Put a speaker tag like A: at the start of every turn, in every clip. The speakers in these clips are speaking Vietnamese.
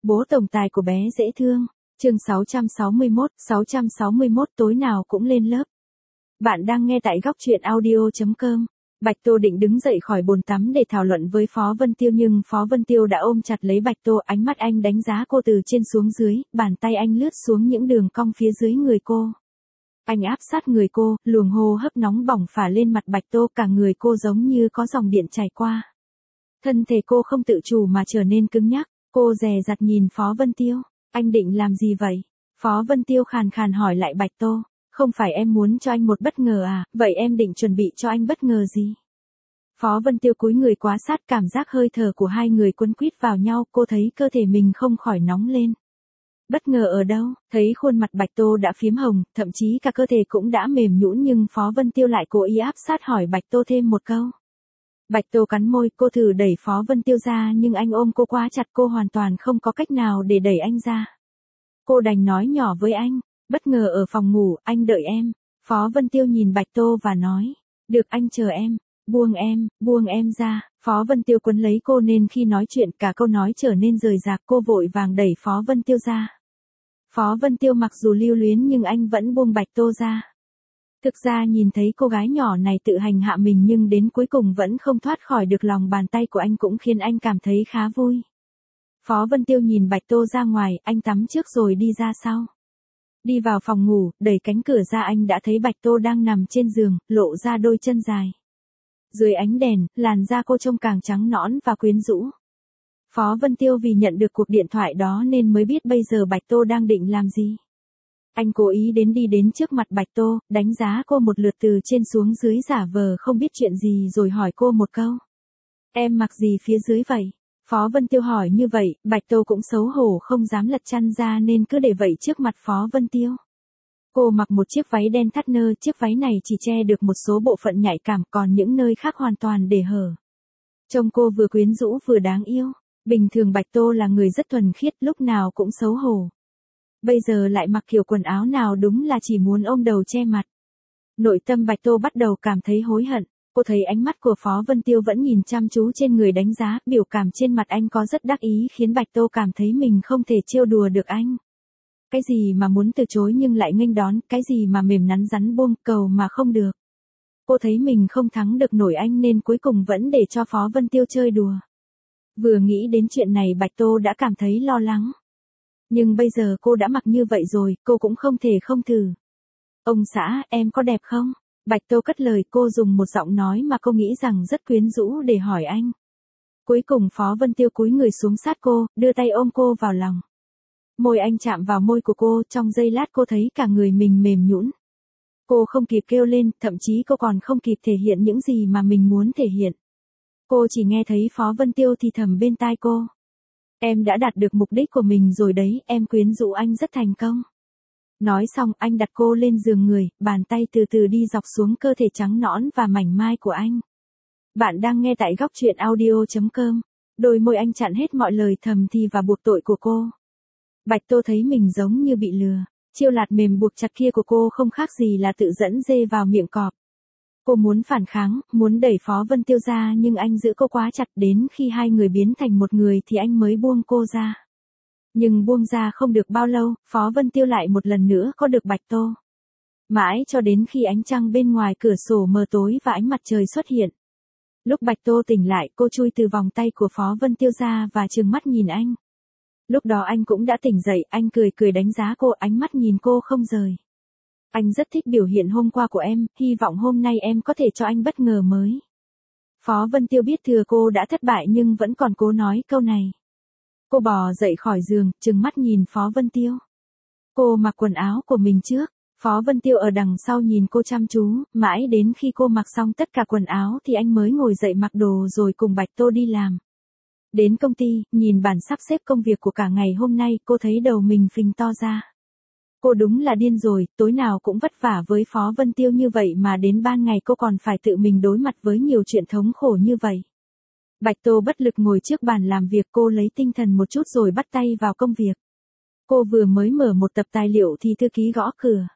A: Bố tổng tài của bé dễ thương. Chương 661 tối nào cũng lên lớp. Bạn đang nghe tại góc truyện audio.com. Bạch Tô định đứng dậy khỏi bồn tắm để thảo luận với Phó Vân Tiêu nhưng Phó Vân Tiêu đã ôm chặt lấy Bạch Tô, ánh mắt anh đánh giá cô từ trên xuống dưới, bàn tay anh lướt xuống những đường cong phía dưới người cô. Anh áp sát người cô, luồng hô hấp nóng bỏng phả lên mặt Bạch Tô, cả người cô giống như có dòng điện chảy qua. Thân thể cô không tự chủ mà trở nên cứng nhắc, cô dè dặt nhìn Phó Vân Tiêu, anh định làm gì vậy? Phó Vân Tiêu khàn khàn hỏi lại Bạch Tô, không phải em muốn cho anh một bất ngờ à, vậy em định chuẩn bị cho anh bất ngờ gì? Phó Vân Tiêu cúi người quá sát, cảm giác hơi thở của hai người quấn quýt vào nhau, cô thấy cơ thể mình không khỏi nóng lên. Bất ngờ ở đâu? Thấy khuôn mặt Bạch Tô đã phím hồng, thậm chí cả cơ thể cũng đã mềm nhũn nhưng Phó Vân Tiêu lại cố ý áp sát hỏi Bạch Tô thêm một câu. Bạch Tô cắn môi, cô thử đẩy Phó Vân Tiêu ra nhưng anh ôm cô quá chặt, cô hoàn toàn không có cách nào để đẩy anh ra. Cô đành nói nhỏ với anh, bất ngờ ở phòng ngủ, anh đợi em. Phó Vân Tiêu nhìn Bạch Tô và nói, được, anh chờ em. Buông em ra. Phó Vân Tiêu quấn lấy cô nên khi nói chuyện cả câu nói trở nên rời rạc, cô vội vàng đẩy Phó Vân Tiêu ra. Phó Vân Tiêu mặc dù lưu luyến nhưng anh vẫn buông Bạch Tô ra. Thực ra nhìn thấy cô gái nhỏ này tự hành hạ mình nhưng đến cuối cùng vẫn không thoát khỏi được lòng bàn tay của anh cũng khiến anh cảm thấy khá vui. Phó Vân Tiêu nhìn Bạch Tô ra ngoài, anh tắm trước rồi đi ra sau. Đi vào phòng ngủ, đẩy cánh cửa ra anh đã thấy Bạch Tô đang nằm trên giường, lộ ra đôi chân dài. Dưới ánh đèn, làn da cô trông càng trắng nõn và quyến rũ. Phó Vân Tiêu vì nhận được cuộc điện thoại đó nên mới biết bây giờ Bạch Tô đang định làm gì. Anh cố ý đi đến trước mặt Bạch Tô, đánh giá cô một lượt từ trên xuống dưới, giả vờ không biết chuyện gì rồi hỏi cô một câu. Em mặc gì phía dưới vậy? Phó Vân Tiêu hỏi như vậy, Bạch Tô cũng xấu hổ không dám lật chăn ra nên cứ để vậy trước mặt Phó Vân Tiêu. Cô mặc một chiếc váy đen thắt nơ, chiếc váy này chỉ che được một số bộ phận nhạy cảm, còn những nơi khác hoàn toàn để hở. Trông cô vừa quyến rũ vừa đáng yêu. Bình thường Bạch Tô là người rất thuần khiết, lúc nào cũng xấu hổ. Bây giờ lại mặc kiểu quần áo nào đúng là chỉ muốn ôm đầu che mặt. Nội tâm Bạch Tô bắt đầu cảm thấy hối hận. Cô thấy ánh mắt của Phó Vân Tiêu vẫn nhìn chăm chú trên người đánh giá, biểu cảm trên mặt anh có rất đắc ý khiến Bạch Tô cảm thấy mình không thể trêu đùa được anh. Cái gì mà muốn từ chối nhưng lại nghênh đón, cái gì mà mềm nắn rắn buông cầu mà không được. Cô thấy mình không thắng được nổi anh nên cuối cùng vẫn để cho Phó Vân Tiêu chơi đùa. Vừa nghĩ đến chuyện này Bạch Tô đã cảm thấy lo lắng. Nhưng bây giờ cô đã mặc như vậy rồi, cô cũng không thể không thử. Ông xã, em có đẹp không? Bạch Tô cất lời, cô dùng một giọng nói mà cô nghĩ rằng rất quyến rũ để hỏi anh. Cuối cùng Phó Vân Tiêu cúi người xuống sát cô, đưa tay ôm cô vào lòng. Môi anh chạm vào môi của cô, trong giây lát cô thấy cả người mình mềm nhũn. Cô không kịp kêu lên, thậm chí cô còn không kịp thể hiện những gì mà mình muốn thể hiện. Cô chỉ nghe thấy Phó Vân Tiêu thì thầm bên tai cô. Em đã đạt được mục đích của mình rồi đấy, em quyến rũ anh rất thành công. Nói xong anh đặt cô lên giường người, bàn tay từ từ đi dọc xuống cơ thể trắng nõn và mảnh mai của anh. Bạn đang nghe tại góc truyện audio.com. Đôi môi anh chặn hết mọi lời thầm thì và buộc tội của cô. Bạch Tô thấy mình giống như bị lừa. Chiêu lạt mềm buộc chặt kia của cô không khác gì là tự dẫn dê vào miệng cọp. Cô muốn phản kháng, muốn đẩy Phó Vân Tiêu ra nhưng anh giữ cô quá chặt, đến khi hai người biến thành một người thì anh mới buông cô ra. Nhưng buông ra không được bao lâu, Phó Vân Tiêu lại một lần nữa có được Bạch Tô. Mãi cho đến khi ánh trăng bên ngoài cửa sổ mờ tối và ánh mặt trời xuất hiện. Lúc Bạch Tô tỉnh lại, cô chui từ vòng tay của Phó Vân Tiêu ra và trừng mắt nhìn anh. Lúc đó anh cũng đã tỉnh dậy, anh cười đánh giá cô, ánh mắt nhìn cô không rời. Anh rất thích biểu hiện hôm qua của em, hy vọng hôm nay em có thể cho anh bất ngờ mới. Phó Vân Tiêu biết thừa cô đã thất bại nhưng vẫn còn cố nói câu này. Cô bò dậy khỏi giường, trừng mắt nhìn Phó Vân Tiêu. Cô mặc quần áo của mình trước. Phó Vân Tiêu ở đằng sau nhìn cô chăm chú, mãi đến khi cô mặc xong tất cả quần áo thì anh mới ngồi dậy mặc đồ rồi cùng Bạch Tô đi làm. Đến công ty, nhìn bản sắp xếp công việc của cả ngày hôm nay, cô thấy đầu mình phình to ra. Cô đúng là điên rồi, tối nào cũng vất vả với Phó Vân Tiêu như vậy mà đến ban ngày cô còn phải tự mình đối mặt với nhiều chuyện thống khổ như vậy. Bạch Tô bất lực ngồi trước bàn làm việc, cô lấy tinh thần một chút rồi bắt tay vào công việc. Cô vừa mới mở một tập tài liệu thì thư ký gõ cửa.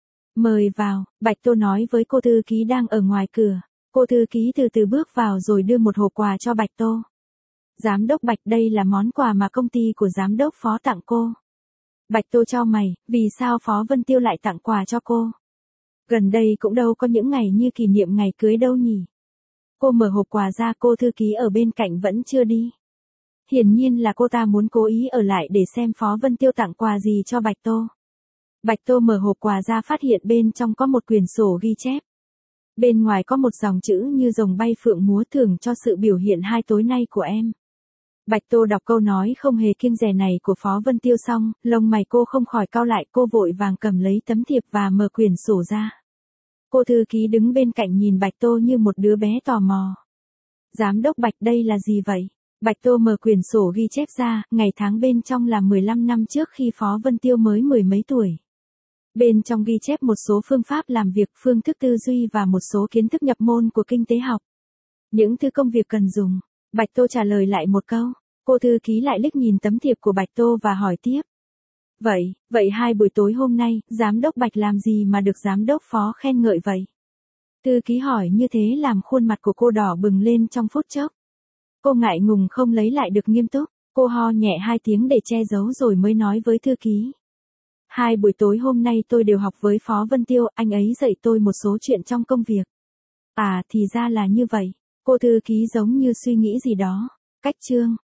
A: Mời vào, Bạch Tô nói với cô thư ký đang ở ngoài cửa. Cô thư ký từ từ bước vào rồi đưa một hộp quà cho Bạch Tô. Giám đốc Bạch, đây là món quà mà công ty của giám đốc Phó tặng cô. Bạch Tô chau mày, vì sao Phó Vân Tiêu lại tặng quà cho cô? Gần đây cũng đâu có những ngày như kỷ niệm ngày cưới đâu nhỉ. Cô mở hộp quà ra, cô thư ký ở bên cạnh vẫn chưa đi. Hiển nhiên là cô ta muốn cố ý ở lại để xem Phó Vân Tiêu tặng quà gì cho Bạch Tô. Bạch Tô mở hộp quà ra, phát hiện bên trong có một quyển sổ ghi chép. Bên ngoài có một dòng chữ như rồng bay phượng múa, thưởng cho sự biểu hiện 2 tối nay của em. Bạch Tô đọc câu nói không hề kiêng dè này của Phó Vân Tiêu xong, lông mày cô không khỏi cau lại, cô vội vàng cầm lấy tấm thiệp và mở quyển sổ ra. Cô thư ký đứng bên cạnh nhìn Bạch Tô như một đứa bé tò mò. Giám đốc Bạch, đây là gì vậy? Bạch Tô mở quyển sổ ghi chép ra, ngày tháng bên trong là 15 năm trước khi Phó Vân Tiêu mới 10 mấy tuổi. Bên trong ghi chép một số phương pháp làm việc, phương thức tư duy và một số kiến thức nhập môn của kinh tế học. Những thứ công việc cần dùng. Bạch Tô trả lời lại một câu. Cô thư ký lại liếc nhìn tấm thiệp của Bạch Tô và hỏi tiếp. Vậy 2 buổi tối hôm nay, giám đốc Bạch làm gì mà được giám đốc Phó khen ngợi vậy? Thư ký hỏi như thế làm khuôn mặt của cô đỏ bừng lên trong phút chốc. Cô ngại ngùng không lấy lại được nghiêm túc, cô ho nhẹ 2 tiếng để che giấu rồi mới nói với thư ký. 2 buổi tối hôm nay tôi đều học với Phó Vân Tiêu, anh ấy dạy tôi một số chuyện trong công việc. À, thì ra là như vậy. Cô thư ký giống như suy nghĩ gì đó. Cách chương